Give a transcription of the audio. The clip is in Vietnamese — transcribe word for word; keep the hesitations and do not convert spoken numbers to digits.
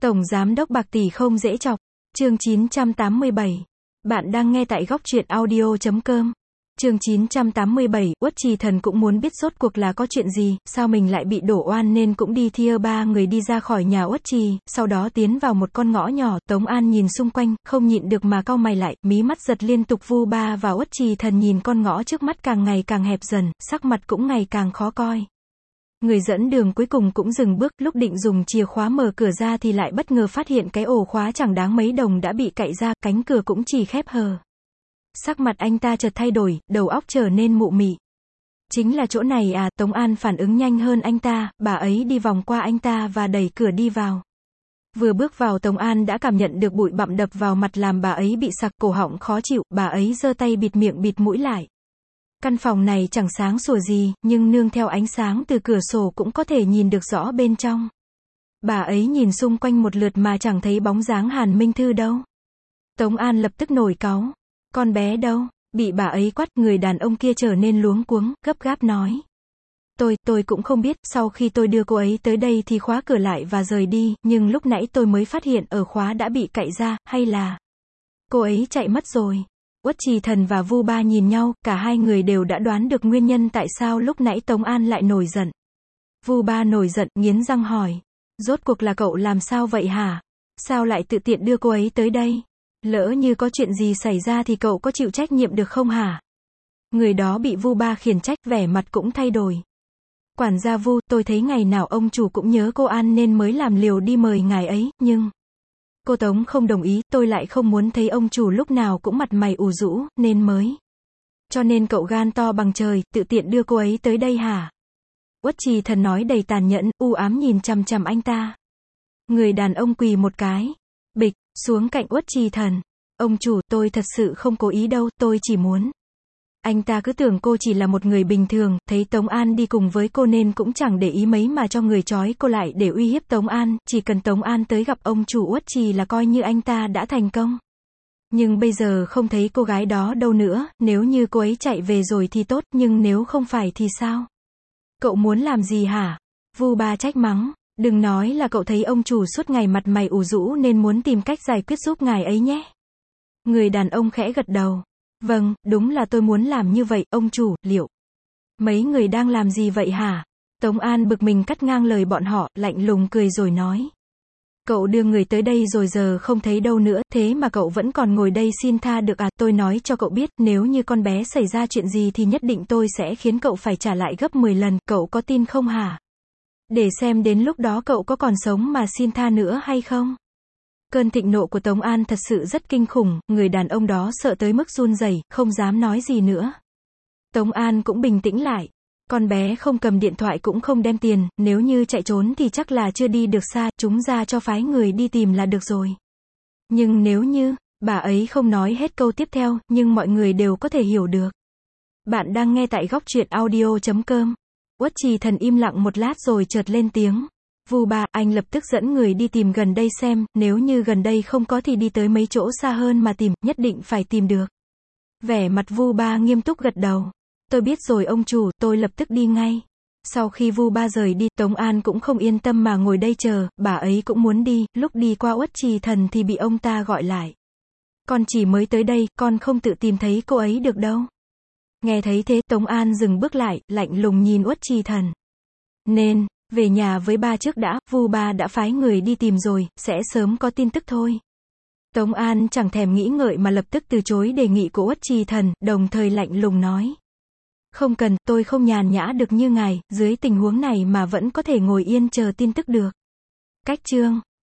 Tổng Giám đốc bạc tỷ không dễ chọc. Chương chín trăm tám mươi bảy. Bạn đang nghe tại góc truyện audio chấm com. Chương chín trăm tám mươi bảy, Uất Trì Thần cũng muốn biết rốt cuộc là có chuyện gì, sao mình lại bị đổ oan nên cũng đi thia ba người đi ra khỏi nhà Uất Trì, sau đó tiến vào một con ngõ nhỏ. Tống An nhìn xung quanh, không nhịn được mà cau mày lại, mí mắt giật liên tục. Vu Ba và Uất Trì Thần nhìn con ngõ trước mắt càng ngày càng hẹp dần, sắc mặt cũng ngày càng khó coi. Người dẫn đường cuối cùng cũng dừng bước, lúc định dùng chìa khóa mở cửa ra thì lại bất ngờ phát hiện cái ổ khóa chẳng đáng mấy đồng đã bị cạy ra, cánh cửa cũng chỉ khép hờ. Sắc mặt anh ta chợt thay đổi, đầu óc trở nên mụ mị. Chính là chỗ này à? Tống An phản ứng nhanh hơn anh ta, bà ấy đi vòng qua anh ta và đẩy cửa đi vào. Vừa bước vào Tống An đã cảm nhận được bụi bặm đập vào mặt làm bà ấy bị sặc, cổ họng khó chịu, bà ấy giơ tay bịt miệng bịt mũi lại. Căn phòng này chẳng sáng sủa gì, nhưng nương theo ánh sáng từ cửa sổ cũng có thể nhìn được rõ bên trong. Bà ấy nhìn xung quanh một lượt mà chẳng thấy bóng dáng Hàn Minh Thư đâu. Tống An lập tức nổi cáu. Con bé đâu? Bị bà ấy quát, người đàn ông kia trở nên luống cuống, gấp gáp nói. Tôi, tôi cũng không biết, sau khi tôi đưa cô ấy tới đây thì khóa cửa lại và rời đi, nhưng lúc nãy tôi mới phát hiện ở khóa đã bị cạy ra, hay là cô ấy chạy mất rồi. Uất Trì Thần và Vu Ba nhìn nhau, cả hai người đều đã đoán được nguyên nhân tại sao lúc nãy Tống An lại nổi giận. Vu Ba nổi giận, nghiến răng hỏi. Rốt cuộc là cậu làm sao vậy hả? Sao lại tự tiện đưa cô ấy tới đây? Lỡ như có chuyện gì xảy ra thì cậu có chịu trách nhiệm được không hả? Người đó bị Vu Ba khiển trách, vẻ mặt cũng thay đổi. Quản gia Vu, tôi thấy ngày nào ông chủ cũng nhớ cô An nên mới làm liều đi mời ngài ấy, nhưng cô Tống không đồng ý, tôi lại không muốn thấy ông chủ lúc nào cũng mặt mày ủ rũ, nên mới. Cho nên cậu gan to bằng trời, tự tiện đưa cô ấy tới đây hả? Uất Trì Thần nói đầy tàn nhẫn, u ám nhìn chằm chằm anh ta. Người đàn ông quỳ một cái, bịch, xuống cạnh Uất Trì Thần. Ông chủ, tôi thật sự không cố ý đâu, tôi chỉ muốn. Anh ta cứ tưởng cô chỉ là một người bình thường, thấy Tống An đi cùng với cô nên cũng chẳng để ý mấy mà cho người trói cô lại để uy hiếp Tống An, chỉ cần Tống An tới gặp ông chủ Uất Trì là coi như anh ta đã thành công. Nhưng bây giờ không thấy cô gái đó đâu nữa, nếu như cô ấy chạy về rồi thì tốt, nhưng nếu không phải thì sao? Cậu muốn làm gì hả? Vu Ba trách mắng, đừng nói là cậu thấy ông chủ suốt ngày mặt mày ủ rũ nên muốn tìm cách giải quyết giúp ngài ấy nhé. Người đàn ông khẽ gật đầu. Vâng, đúng là tôi muốn làm như vậy, ông chủ, liệu mấy người đang làm gì vậy hả? Tống An bực mình cắt ngang lời bọn họ, lạnh lùng cười rồi nói. Cậu đưa người tới đây rồi giờ không thấy đâu nữa, thế mà cậu vẫn còn ngồi đây xin tha được à? Tôi nói cho cậu biết, nếu như con bé xảy ra chuyện gì thì nhất định tôi sẽ khiến cậu phải trả lại gấp mười lần, cậu có tin không hả? Để xem đến lúc đó cậu có còn sống mà xin tha nữa hay không? Cơn thịnh nộ của Tống An thật sự rất kinh khủng, người đàn ông đó sợ tới mức run rẩy, không dám nói gì nữa. Tống An cũng bình tĩnh lại. Con bé không cầm điện thoại cũng không đem tiền, nếu như chạy trốn thì chắc là chưa đi được xa, chúng ra cho phái người đi tìm là được rồi. Nhưng nếu như, bà ấy không nói hết câu tiếp theo, nhưng mọi người đều có thể hiểu được. Bạn đang nghe tại góc truyện audio chấm com. Uất Trì Thần im lặng một lát rồi chợt lên tiếng. Vu Ba, anh lập tức dẫn người đi tìm gần đây xem, nếu như gần đây không có thì đi tới mấy chỗ xa hơn mà tìm, nhất định phải tìm được. Vẻ mặt Vu Ba nghiêm túc gật đầu. Tôi biết rồi ông chủ, tôi lập tức đi ngay. Sau khi Vu Ba rời đi, Tống An cũng không yên tâm mà ngồi đây chờ, bà ấy cũng muốn đi, lúc đi qua Uất Trì Thần thì bị ông ta gọi lại. Con chỉ mới tới đây, con không tự tìm thấy cô ấy được đâu. Nghe thấy thế, Tống An dừng bước lại, lạnh lùng nhìn Uất Trì Thần. Nên, về nhà với ba trước đã, Vu Ba đã phái người đi tìm rồi, sẽ sớm có tin tức thôi. Tống An chẳng thèm nghĩ ngợi mà lập tức từ chối đề nghị của Uất Trì Thần, đồng thời lạnh lùng nói. Không cần, tôi không nhàn nhã được như ngài, dưới tình huống này mà vẫn có thể ngồi yên chờ tin tức được. Cách chương